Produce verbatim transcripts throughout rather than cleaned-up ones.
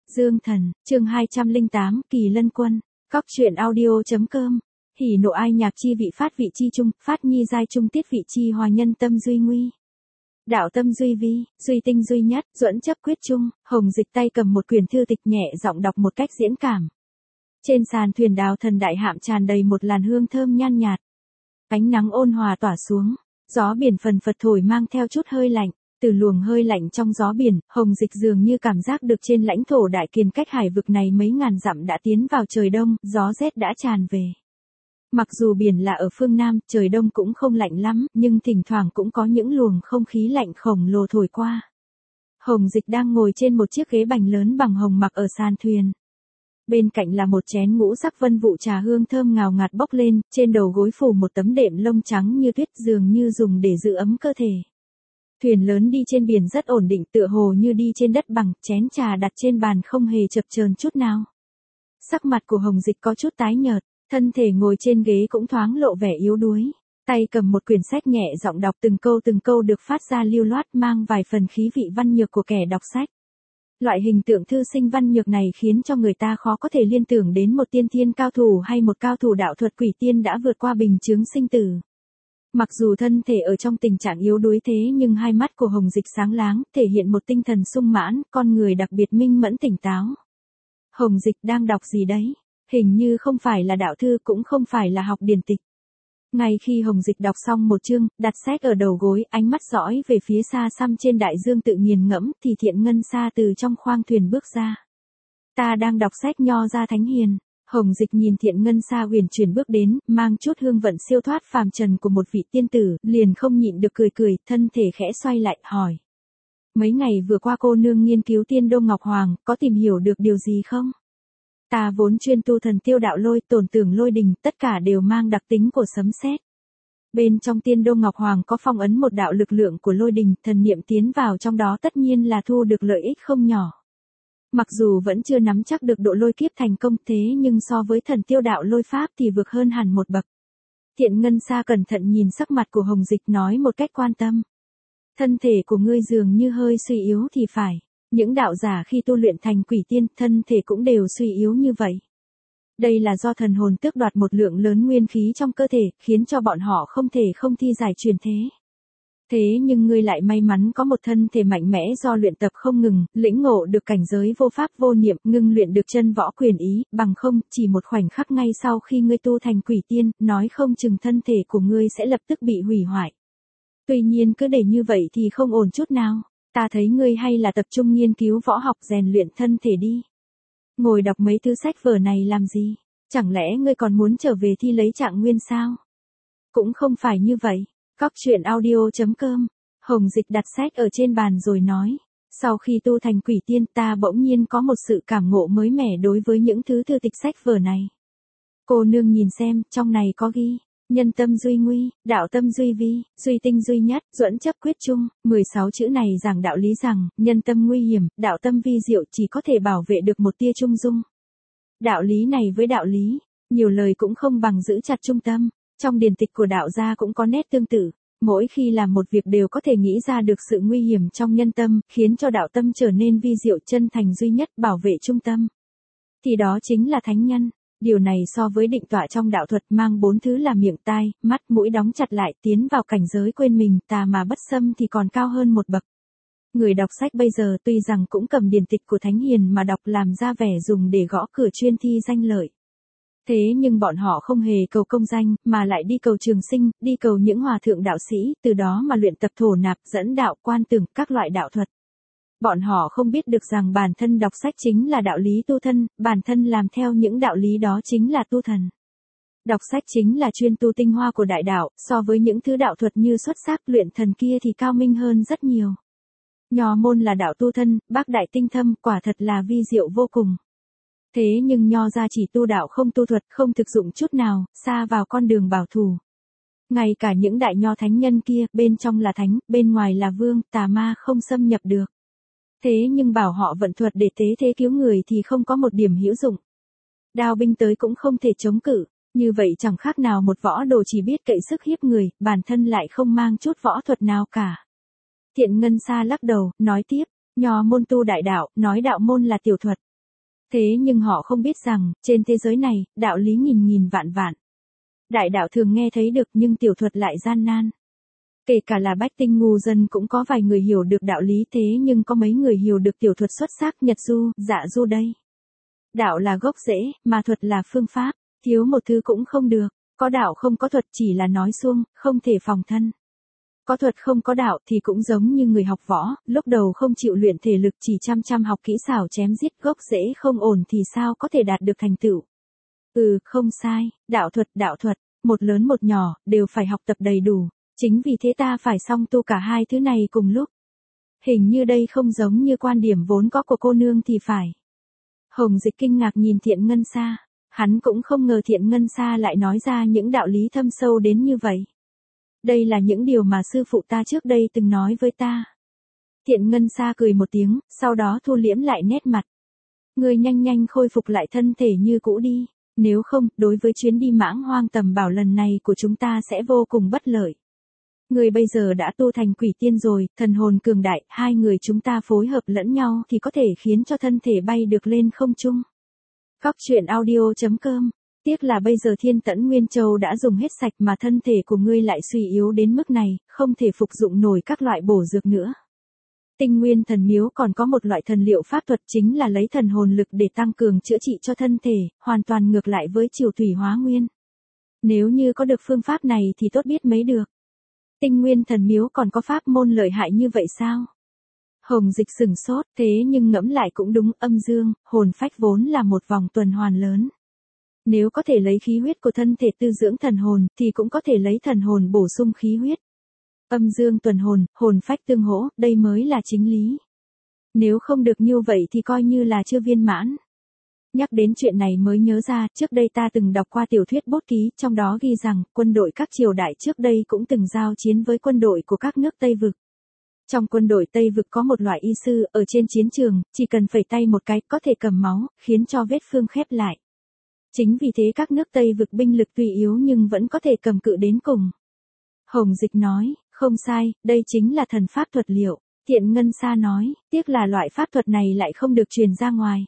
Dương Thần, chương hai trăm lẻ tám, Kỳ Lân Quân, Cóc truyện audio.com, hỉ nộ ai nhạc chi vị phát vị chi trung, phát nhi giai trung tiết vị chi hòa nhân tâm duy nguy. Đạo tâm duy vi, duy tinh duy nhất, duẫn chấp quyết trung, Hồng Dịch tay cầm một quyển thư tịch nhẹ giọng đọc một cách diễn cảm. Trên sàn thuyền đào thần đại hạm tràn đầy một làn hương thơm nhan nhạt. Ánh nắng ôn hòa tỏa xuống, gió biển phần phật thổi mang theo chút hơi lạnh. Từ luồng hơi lạnh trong gió biển, Hồng Dịch dường như cảm giác được trên lãnh thổ đại kiền cách hải vực này mấy ngàn dặm đã tiến vào trời đông, gió rét đã tràn về. Mặc dù biển là ở phương Nam, trời đông cũng không lạnh lắm, nhưng thỉnh thoảng cũng có những luồng không khí lạnh khổng lồ thổi qua. Hồng Dịch đang ngồi trên một chiếc ghế bành lớn bằng hồng mặc ở sàn thuyền. Bên cạnh là một chén ngũ sắc vân vụ trà hương thơm ngào ngạt bốc lên, trên đầu gối phủ một tấm đệm lông trắng như tuyết dường như dùng để giữ ấm cơ thể. Thuyền lớn đi trên biển rất ổn định, tựa hồ như đi trên đất bằng, chén trà đặt trên bàn không hề chập chờn chút nào. Sắc mặt của Hồng Dịch có chút tái nhợt, thân thể ngồi trên ghế cũng thoáng lộ vẻ yếu đuối, tay cầm một quyển sách nhẹ giọng đọc từng câu từng câu được phát ra lưu loát mang vài phần khí vị văn nhược của kẻ đọc sách. Loại hình tượng thư sinh văn nhược này khiến cho người ta khó có thể liên tưởng đến một tiên thiên cao thủ hay một cao thủ đạo thuật quỷ tiên đã vượt qua bình chướng sinh tử. Mặc dù thân thể ở trong tình trạng yếu đuối thế nhưng hai mắt của Hồng Dịch sáng láng, thể hiện một tinh thần sung mãn, con người đặc biệt minh mẫn tỉnh táo. Hồng Dịch đang đọc gì đấy? Hình như không phải là đạo thư cũng không phải là học điển tịch. Ngay khi Hồng Dịch đọc xong một chương, đặt sách ở đầu gối, ánh mắt dõi về phía xa xăm trên đại dương tự nghiền ngẫm, thì Thiện Ngân Sa từ trong khoang thuyền bước ra. Ta đang đọc sách Nho Gia Thánh Hiền. Hồng Dịch nhìn Thiện Ngân Sa huyền chuyển bước đến, mang chút hương vận siêu thoát phàm trần của một vị tiên tử, liền không nhịn được cười cười, thân thể khẽ xoay lại, hỏi. Mấy ngày vừa qua cô nương nghiên cứu Tiên Đô Ngọc Hoàng, có tìm hiểu được điều gì không? Ta vốn chuyên tu thần tiêu đạo lôi, tổn tưởng lôi đình, tất cả đều mang đặc tính của sấm sét. Bên trong Tiên Đô Ngọc Hoàng có phong ấn một đạo lực lượng của lôi đình, thần niệm tiến vào trong đó tất nhiên là thu được lợi ích không nhỏ. Mặc dù vẫn chưa nắm chắc được độ lôi kiếp thành công thế nhưng so với thần tiêu đạo lôi pháp thì vượt hơn hẳn một bậc. Thiện Ngân Sa cẩn thận nhìn sắc mặt của Hồng Dịch nói một cách quan tâm. Thân thể của ngươi dường như hơi suy yếu thì phải. Những đạo giả khi tu luyện thành quỷ tiên, thân thể cũng đều suy yếu như vậy. Đây là do thần hồn tước đoạt một lượng lớn nguyên khí trong cơ thể, khiến cho bọn họ không thể không thi giải truyền thế. Thế nhưng ngươi lại may mắn có một thân thể mạnh mẽ do luyện tập không ngừng, lĩnh ngộ được cảnh giới vô pháp vô niệm, ngưng luyện được chân võ quyền ý, bằng không, chỉ một khoảnh khắc ngay sau khi ngươi tu thành quỷ tiên, nói không chừng thân thể của ngươi sẽ lập tức bị hủy hoại. Tuy nhiên cứ để như vậy thì không ổn chút nào, ta thấy ngươi hay là tập trung nghiên cứu võ học rèn luyện thân thể đi. Ngồi đọc mấy thứ sách vở này làm gì? Chẳng lẽ ngươi còn muốn trở về thi lấy trạng nguyên sao? Cũng không phải như vậy. Cóc truyện audio.com, Hồng Dịch đặt sách ở trên bàn rồi nói, sau khi tu thành quỷ tiên ta bỗng nhiên có một sự cảm ngộ mới mẻ đối với những thứ thư tịch sách vở này. Cô nương nhìn xem, trong này có ghi, nhân tâm duy nguy, đạo tâm duy vi, duy tinh duy nhất, duẫn chấp quyết trung, mười sáu chữ này giảng đạo lý rằng, nhân tâm nguy hiểm, đạo tâm vi diệu chỉ có thể bảo vệ được một tia trung dung. Đạo lý này với đạo lý, nhiều lời cũng không bằng giữ chặt trung tâm. Trong điển tịch của đạo gia cũng có nét tương tự, mỗi khi làm một việc đều có thể nghĩ ra được sự nguy hiểm trong nhân tâm, khiến cho đạo tâm trở nên vi diệu chân thành duy nhất bảo vệ trung tâm. Thì đó chính là thánh nhân, điều này so với định tọa trong đạo thuật mang bốn thứ là miệng tai, mắt mũi đóng chặt lại tiến vào cảnh giới quên mình tà mà bất xâm thì còn cao hơn một bậc. Người đọc sách bây giờ tuy rằng cũng cầm điển tịch của thánh hiền mà đọc làm ra vẻ dùng để gõ cửa chuyên thi danh lợi. Thế nhưng bọn họ không hề cầu công danh, mà lại đi cầu trường sinh, đi cầu những hòa thượng đạo sĩ, từ đó mà luyện tập thổ nạp, dẫn đạo, quan tưởng, các loại đạo thuật. Bọn họ không biết được rằng bản thân đọc sách chính là đạo lý tu thân, bản thân làm theo những đạo lý đó chính là tu thần. Đọc sách chính là chuyên tu tinh hoa của đại đạo, so với những thứ đạo thuật như xuất sắc luyện thần kia thì cao minh hơn rất nhiều. Nho môn là đạo tu thân, bác đại tinh thâm, quả thật là vi diệu vô cùng. Thế nhưng Nho gia chỉ tu đạo không tu thuật, không thực dụng chút nào, xa vào con đường bảo thủ. Ngay cả những đại nho thánh nhân kia, bên trong là thánh, bên ngoài là vương, tà ma không xâm nhập được. Thế nhưng bảo họ vận thuật để tế thế cứu người thì không có một điểm hữu dụng. Đao binh tới cũng không thể chống cự, như vậy chẳng khác nào một võ đồ chỉ biết cậy sức hiếp người, bản thân lại không mang chút võ thuật nào cả. Thiện Ngân Sa lắc đầu, nói tiếp, Nho môn tu đại đạo, nói đạo môn là tiểu thuật. Thế nhưng họ không biết rằng, trên thế giới này, đạo lý nghìn nghìn vạn vạn. Đại đạo thường nghe thấy được nhưng tiểu thuật lại gian nan. Kể cả là bách tinh ngu dân cũng có vài người hiểu được đạo lý thế nhưng có mấy người hiểu được tiểu thuật xuất sắc nhật du, dạ du đây. Đạo là gốc rễ, mà thuật là phương pháp, thiếu một thứ cũng không được, có đạo không có thuật chỉ là nói suông, không thể phòng thân. Có thuật không có đạo thì cũng giống như người học võ, lúc đầu không chịu luyện thể lực chỉ chăm chăm học kỹ xảo chém giết gốc rễ không ổn thì sao có thể đạt được thành tựu. Ừ, không sai, đạo thuật, đạo thuật, một lớn một nhỏ, đều phải học tập đầy đủ, chính vì thế ta phải song tu cả hai thứ này cùng lúc. Hình như đây không giống như quan điểm vốn có của cô nương thì phải. Hồng Dịch kinh ngạc nhìn Thiện Ngân Sa, hắn cũng không ngờ Thiện Ngân Sa lại nói ra những đạo lý thâm sâu đến như vậy. Đây là những điều mà sư phụ ta trước đây từng nói với ta. Thiện Ngân Sa cười một tiếng, sau đó thu liễm lại nét mặt. Ngươi nhanh nhanh khôi phục lại thân thể như cũ đi, nếu không, đối với chuyến đi mãng hoang tầm bảo lần này của chúng ta sẽ vô cùng bất lợi. Ngươi bây giờ đã tu thành quỷ tiên rồi, thần hồn cường đại, hai người chúng ta phối hợp lẫn nhau thì có thể khiến cho thân thể bay được lên không trung. Cóc truyện audio chấm com. Tiếc là bây giờ Thiên Tẫn Nguyên Châu đã dùng hết sạch mà thân thể của ngươi lại suy yếu đến mức này, không thể phục dụng nổi các loại bổ dược nữa. Tinh Nguyên Thần Miếu còn có một loại thần liệu pháp thuật chính là lấy thần hồn lực để tăng cường chữa trị cho thân thể, hoàn toàn ngược lại với Triều Thủy Hóa Nguyên. Nếu như có được phương pháp này thì tốt biết mấy được. Tinh Nguyên Thần Miếu còn có pháp môn lợi hại như vậy sao? Hồng Dịch sửng sốt, thế nhưng ngẫm lại cũng đúng, âm dương, hồn phách vốn là một vòng tuần hoàn lớn. Nếu có thể lấy khí huyết của thân thể tư dưỡng thần hồn, thì cũng có thể lấy thần hồn bổ sung khí huyết. Âm dương tuần hồn, hồn phách tương hỗ, đây mới là chính lý. Nếu không được như vậy thì coi như là chưa viên mãn. Nhắc đến chuyện này mới nhớ ra, trước đây ta từng đọc qua tiểu thuyết bút ký, trong đó ghi rằng, quân đội các triều đại trước đây cũng từng giao chiến với quân đội của các nước Tây Vực. Trong quân đội Tây Vực có một loại y sư, ở trên chiến trường, chỉ cần phẩy tay một cái, có thể cầm máu, khiến cho vết thương khép lại. Chính vì thế các nước Tây Vực binh lực tuy yếu nhưng vẫn có thể cầm cự đến cùng. Hồng Dịch nói, không sai, đây chính là thần pháp thuật liệu. Thiện Ngân Sa nói, tiếc là loại pháp thuật này lại không được truyền ra ngoài.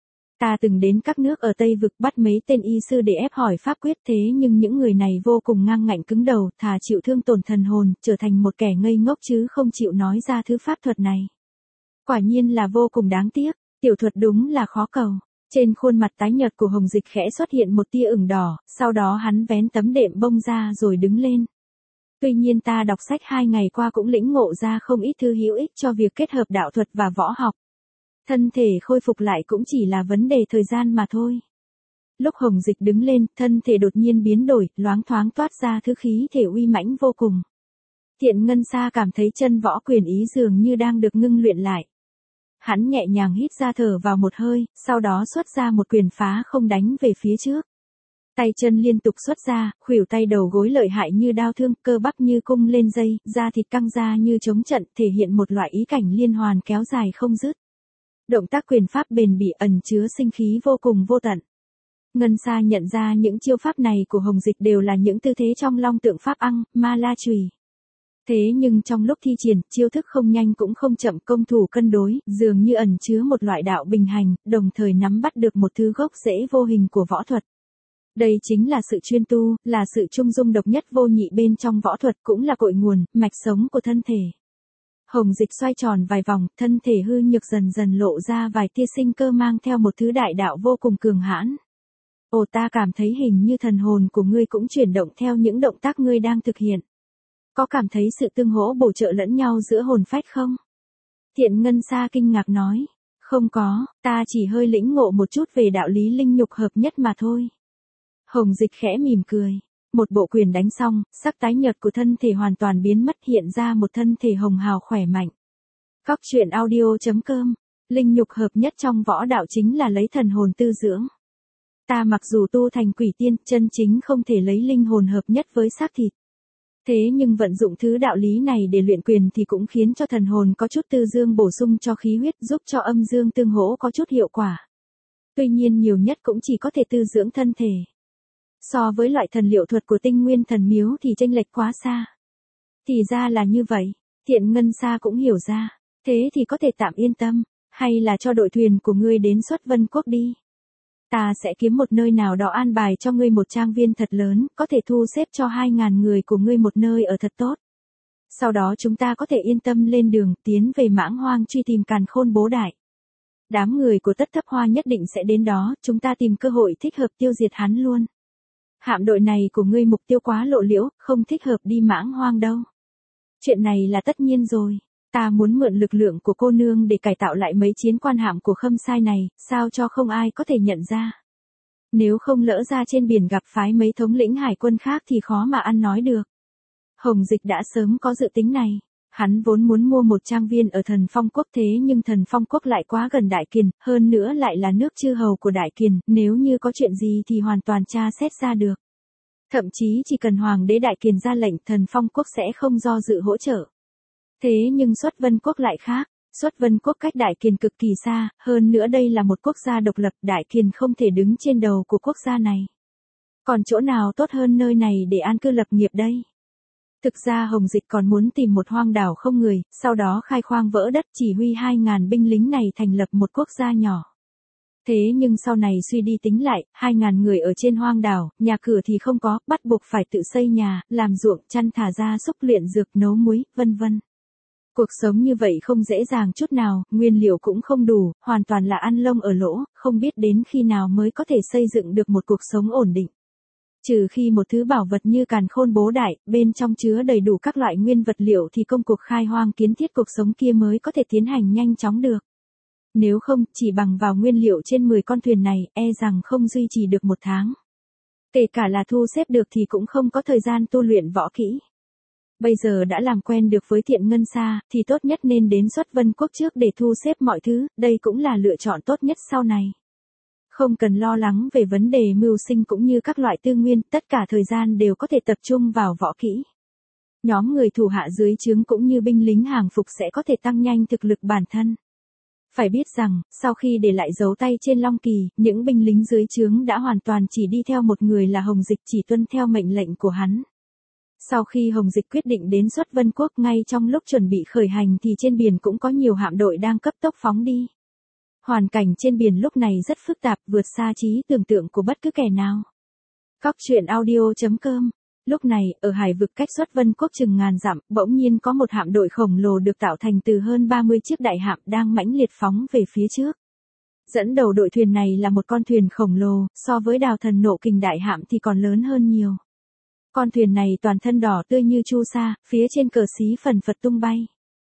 Ta từng đến các nước ở Tây Vực bắt mấy tên y sư để ép hỏi pháp quyết thế nhưng những người này vô cùng ngang ngạnh cứng đầu, thà chịu thương tổn thần hồn, trở thành một kẻ ngây ngốc chứ không chịu nói ra thứ pháp thuật này. Quả nhiên là vô cùng đáng tiếc, tiểu thuật đúng là khó cầu. Trên khuôn mặt tái nhợt của Hồng Dịch khẽ xuất hiện một tia ửng đỏ, sau đó hắn vén tấm đệm bông ra rồi đứng lên. Tuy nhiên ta đọc sách hai ngày qua cũng lĩnh ngộ ra không ít thứ hữu ích cho việc kết hợp đạo thuật và võ học. Thân thể khôi phục lại cũng chỉ là vấn đề thời gian mà thôi. Lúc Hồng Dịch đứng lên, thân thể đột nhiên biến đổi, loáng thoáng toát ra thứ khí thể uy mãnh vô cùng. Thiện Ngân Sa cảm thấy chân võ quyền ý dường như đang được ngưng luyện lại. Hắn nhẹ nhàng hít ra thở vào một hơi, sau đó xuất ra một quyền phá không đánh về phía trước. Tay chân liên tục xuất ra, khuỷu tay đầu gối lợi hại như đao thương, cơ bắp như cung lên dây, da thịt căng ra như chống trận, thể hiện một loại ý cảnh liên hoàn kéo dài không dứt. Động tác quyền pháp bền bỉ ẩn chứa sinh khí vô cùng vô tận. Ngân Sa nhận ra những chiêu pháp này của Hồng Dịch đều là những tư thế trong long tượng pháp ăng, ma la chùy. Thế nhưng trong lúc thi triển, chiêu thức không nhanh cũng không chậm, công thủ cân đối, dường như ẩn chứa một loại đạo bình hành, đồng thời nắm bắt được một thứ gốc rễ vô hình của võ thuật. Đây chính là sự chuyên tu, là sự trung dung độc nhất vô nhị bên trong võ thuật, cũng là cội nguồn, mạch sống của thân thể. Hồng Dịch xoay tròn vài vòng, thân thể hư nhược dần dần lộ ra vài tia sinh cơ mang theo một thứ đại đạo vô cùng cường hãn. Ồ, ta cảm thấy hình như thần hồn của ngươi cũng chuyển động theo những động tác ngươi đang thực hiện. Có cảm thấy sự tương hỗ bổ trợ lẫn nhau giữa hồn phách không? Thiện Ngân Sa kinh ngạc nói, không có, ta chỉ hơi lĩnh ngộ một chút về đạo lý linh nhục hợp nhất mà thôi. Hồng Dịch khẽ mỉm cười, một bộ quyền đánh xong, sắc tái nhợt của thân thể hoàn toàn biến mất, hiện ra một thân thể hồng hào khỏe mạnh. Cóc truyện audio chấm com, linh nhục hợp nhất trong võ đạo chính là lấy thần hồn tư dưỡng. Ta mặc dù tu thành quỷ tiên, chân chính không thể lấy linh hồn hợp nhất với xác thịt. Thế nhưng vận dụng thứ đạo lý này để luyện quyền thì cũng khiến cho thần hồn có chút tư dương bổ sung cho khí huyết, giúp cho âm dương tương hỗ có chút hiệu quả. Tuy nhiên nhiều nhất cũng chỉ có thể tư dưỡng thân thể. So với loại thần liệu thuật của Tinh Nguyên Thần Miếu thì chênh lệch quá xa. Thì ra là như vậy, Thiện Ngân Sa cũng hiểu ra, thế thì có thể tạm yên tâm. Hay là cho đội thuyền của ngươi đến Xuất Vân Quốc đi. Ta sẽ kiếm một nơi nào đó an bài cho ngươi một trang viên thật lớn, có thể thu xếp cho hai ngàn người của ngươi một nơi ở thật tốt. Sau đó chúng ta có thể yên tâm lên đường, tiến về Mãng Hoang truy tìm Càn Khôn Bố Đại. Đám người của Tất Thấp Hoa nhất định sẽ đến đó, chúng ta tìm cơ hội thích hợp tiêu diệt hắn luôn. Hạm đội này của ngươi mục tiêu quá lộ liễu, không thích hợp đi Mãng Hoang đâu. Chuyện này là tất nhiên rồi. Ta muốn mượn lực lượng của cô nương để cải tạo lại mấy chiến quan hạm của Khâm Sai này, sao cho không ai có thể nhận ra. Nếu không lỡ ra trên biển gặp phái mấy thống lĩnh hải quân khác thì khó mà ăn nói được. Hồng Dịch đã sớm có dự tính này. Hắn vốn muốn mua một trang viên ở Thần Phong Quốc, thế nhưng Thần Phong Quốc lại quá gần Đại Kiền, hơn nữa lại là nước chư hầu của Đại Kiền, nếu như có chuyện gì thì hoàn toàn tra xét ra được. Thậm chí chỉ cần Hoàng đế Đại Kiền ra lệnh, Thần Phong Quốc sẽ không do dự hỗ trợ. Thế nhưng Xuất Vân Quốc lại khác. Xuất Vân Quốc cách Đại Kiền cực kỳ xa, hơn nữa đây là một quốc gia độc lập, Đại Kiền không thể đứng trên đầu của quốc gia này. Còn chỗ nào tốt hơn nơi này để an cư lập nghiệp đây? Thực ra Hồng Dịch còn muốn tìm một hoang đảo không người, sau đó khai khoang vỡ đất, chỉ huy hai ngàn binh lính này thành lập một quốc gia nhỏ. Thế nhưng sau này suy đi tính lại, hai ngàn người ở trên hoang đảo, nhà cửa thì không có, bắt buộc phải tự xây nhà, làm ruộng, chăn thả gia súc, luyện dược, nấu muối, vân vân. Cuộc sống như vậy không dễ dàng chút nào, nguyên liệu cũng không đủ, hoàn toàn là ăn lông ở lỗ, không biết đến khi nào mới có thể xây dựng được một cuộc sống ổn định. Trừ khi một thứ bảo vật như Càn Khôn Bố Đại, bên trong chứa đầy đủ các loại nguyên vật liệu thì công cuộc khai hoang kiến thiết cuộc sống kia mới có thể tiến hành nhanh chóng được. Nếu không, chỉ bằng vào nguyên liệu trên mười con thuyền này, e rằng không duy trì được một tháng. Kể cả là thu xếp được thì cũng không có thời gian tu luyện võ kỹ. Bây giờ đã làm quen được với Thiện Ngân Sa, thì tốt nhất nên đến Xuất Vân Quốc trước để thu xếp mọi thứ, đây cũng là lựa chọn tốt nhất sau này. Không cần lo lắng về vấn đề mưu sinh cũng như các loại tư nguyên, tất cả thời gian đều có thể tập trung vào võ kỹ. Nhóm người thủ hạ dưới trướng cũng như binh lính hàng phục sẽ có thể tăng nhanh thực lực bản thân. Phải biết rằng, sau khi để lại dấu tay trên Long Kỳ, những binh lính dưới trướng đã hoàn toàn chỉ đi theo một người là Hồng Dịch, chỉ tuân theo mệnh lệnh của hắn. Sau khi Hồng Dịch quyết định đến Xuất Vân Quốc, ngay trong lúc chuẩn bị khởi hành thì trên biển cũng có nhiều hạm đội đang cấp tốc phóng đi. Hoàn cảnh trên biển lúc này rất phức tạp, vượt xa trí tưởng tượng của bất cứ kẻ nào. Cóc truyện audio chấm com. Lúc này, ở hải vực cách Xuất Vân Quốc chừng ngàn dặm, bỗng nhiên có một hạm đội khổng lồ được tạo thành từ hơn ba mươi chiếc đại hạm đang mãnh liệt phóng về phía trước. Dẫn đầu đội thuyền này là một con thuyền khổng lồ, so với Đào Thần Nộ Kình đại hạm thì còn lớn hơn nhiều. Con thuyền này toàn thân đỏ tươi như chu sa, phía trên cờ xí phần phật tung bay.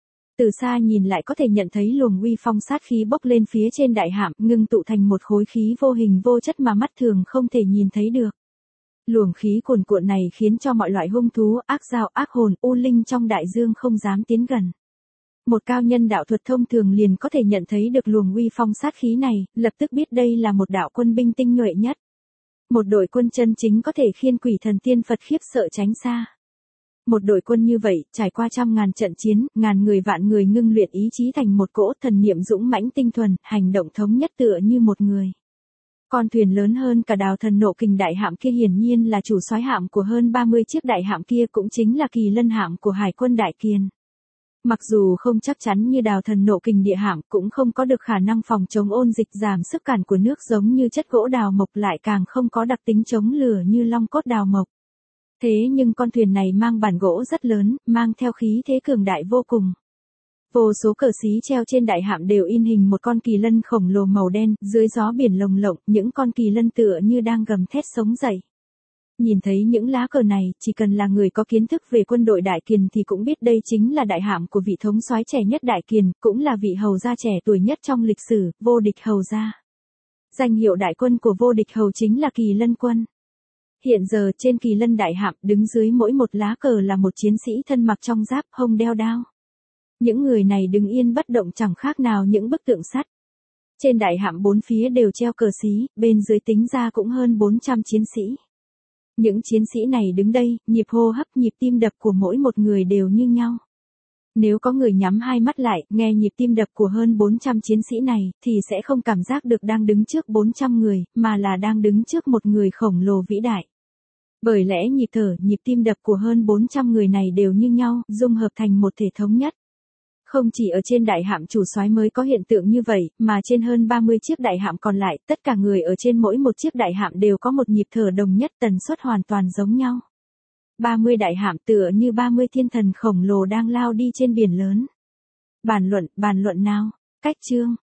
Từ xa nhìn lại có thể nhận thấy luồng uy phong sát khí bốc lên phía trên đại hạm, ngưng tụ thành một khối khí vô hình vô chất mà mắt thường không thể nhìn thấy được. Luồng khí cuồn cuộn này khiến cho mọi loại hung thú, ác dao, ác hồn, u linh trong đại dương không dám tiến gần. Một cao nhân đạo thuật thông thường liền có thể nhận thấy được luồng uy phong sát khí này, lập tức biết đây là một đạo quân binh tinh nhuệ nhất. Một đội quân chân chính có thể khiên quỷ thần tiên Phật khiếp sợ tránh xa. Một đội quân như vậy, trải qua trăm ngàn trận chiến, ngàn người vạn người ngưng luyện ý chí thành một cỗ, thần niệm dũng mãnh tinh thuần, hành động thống nhất tựa như một người. Con thuyền lớn hơn cả Đào Thần Nộ Kình đại hạm kia hiển nhiên là chủ soái hạm của hơn ba mươi chiếc đại hạm kia, cũng chính là Kỳ Lân hạm của Hải quân Đại Kiền. Mặc dù không chắc chắn như Đào Thần Nộ Kình địa hạm, cũng không có được khả năng phòng chống ôn dịch giảm sức cản của nước giống như chất gỗ đào mộc, lại càng không có đặc tính chống lửa như long cốt đào mộc. Thế nhưng con thuyền này mang bản gỗ rất lớn, mang theo khí thế cường đại vô cùng. Vô số cờ xí treo trên đại hạm đều in hình một con kỳ lân khổng lồ màu đen, dưới gió biển lồng lộng, những con kỳ lân tựa như đang gầm thét sống dậy. Nhìn thấy những lá cờ này, chỉ cần là người có kiến thức về quân đội Đại Kiền thì cũng biết đây chính là đại hạm của vị thống soái trẻ nhất Đại Kiền, cũng là vị hầu gia trẻ tuổi nhất trong lịch sử, Vô Địch hầu gia. Danh hiệu đại quân của Vô Địch hầu chính là Kỳ Lân quân. Hiện giờ trên Kỳ Lân đại hạm, đứng dưới mỗi một lá cờ là một chiến sĩ thân mặc trong giáp, hông đeo đao. Những người này đứng yên bất động chẳng khác nào những bức tượng sắt. Trên đại hạm bốn phía đều treo cờ xí, bên dưới tính ra cũng hơn bốn trăm chiến sĩ. Những chiến sĩ này đứng đây, nhịp hô hấp, nhịp tim đập của mỗi một người đều như nhau. Nếu có người nhắm hai mắt lại, nghe nhịp tim đập của hơn bốn trăm chiến sĩ này, thì sẽ không cảm giác được đang đứng trước bốn trăm người, mà là đang đứng trước một người khổng lồ vĩ đại. Bởi lẽ nhịp thở, nhịp tim đập của hơn bốn trăm người này đều như nhau, dung hợp thành một thể thống nhất. Không chỉ ở trên đại hạm chủ soái mới có hiện tượng như vậy, mà trên hơn ba mươi chiếc đại hạm còn lại, tất cả người ở trên mỗi một chiếc đại hạm đều có một nhịp thở đồng nhất, tần suất hoàn toàn giống nhau. ba mươi đại hạm tựa như ba mươi thiên thần khổng lồ đang lao đi trên biển lớn. Bàn luận, bàn luận nào. Cách chương.